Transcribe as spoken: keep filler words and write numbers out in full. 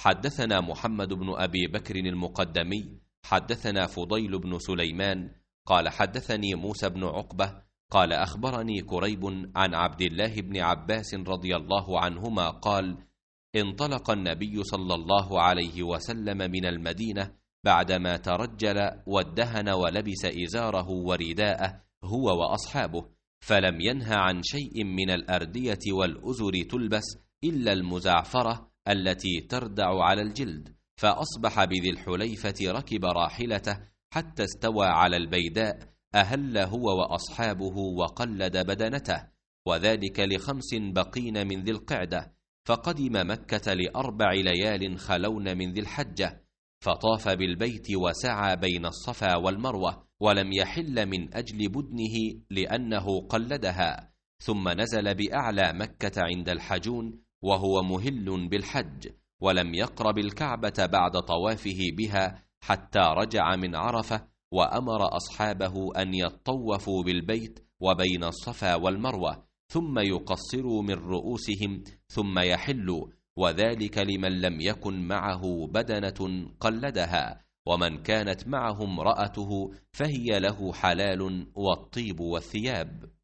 حدثنا محمد بن أبي بكر المقدمي حدثنا فضيل بن سليمان قال حدثني موسى بن عقبة قال أخبرني كريب عن عبد الله بن عباس رضي الله عنهما قال: انطلق النبي صلى الله عليه وسلم من المدينة بعدما ترجل وادهن ولبس إزاره ورداءه هو وأصحابه، فلم ينه عن شيء من الأردية والأزر تلبس إلا المزعفرة التي تردع على الجلد، فأصبح بذي الحليفة ركب راحلته حتى استوى على البيداء، أهل هو وأصحابه وقلد بدنته، وذلك لخمس بقين من ذي القعدة، فقدم مكة لأربع ليال خلون من ذي الحجة، فطاف بالبيت وسعى بين الصفا والمروة، ولم يحل من أجل بدنه لأنه قلدها، ثم نزل بأعلى مكة عند الحجون وهو مهل بالحج، ولم يقرب الكعبة بعد طوافه بها حتى رجع من عرفة، وأمر أصحابه أن يطوفوا بالبيت وبين الصفا والمروة، ثم يقصروا من رؤوسهم ثم يحلوا، وذلك لمن لم يكن معه بدنة قلدها، ومن كانت معه امرأته فهي له حلال، والطيب والثياب.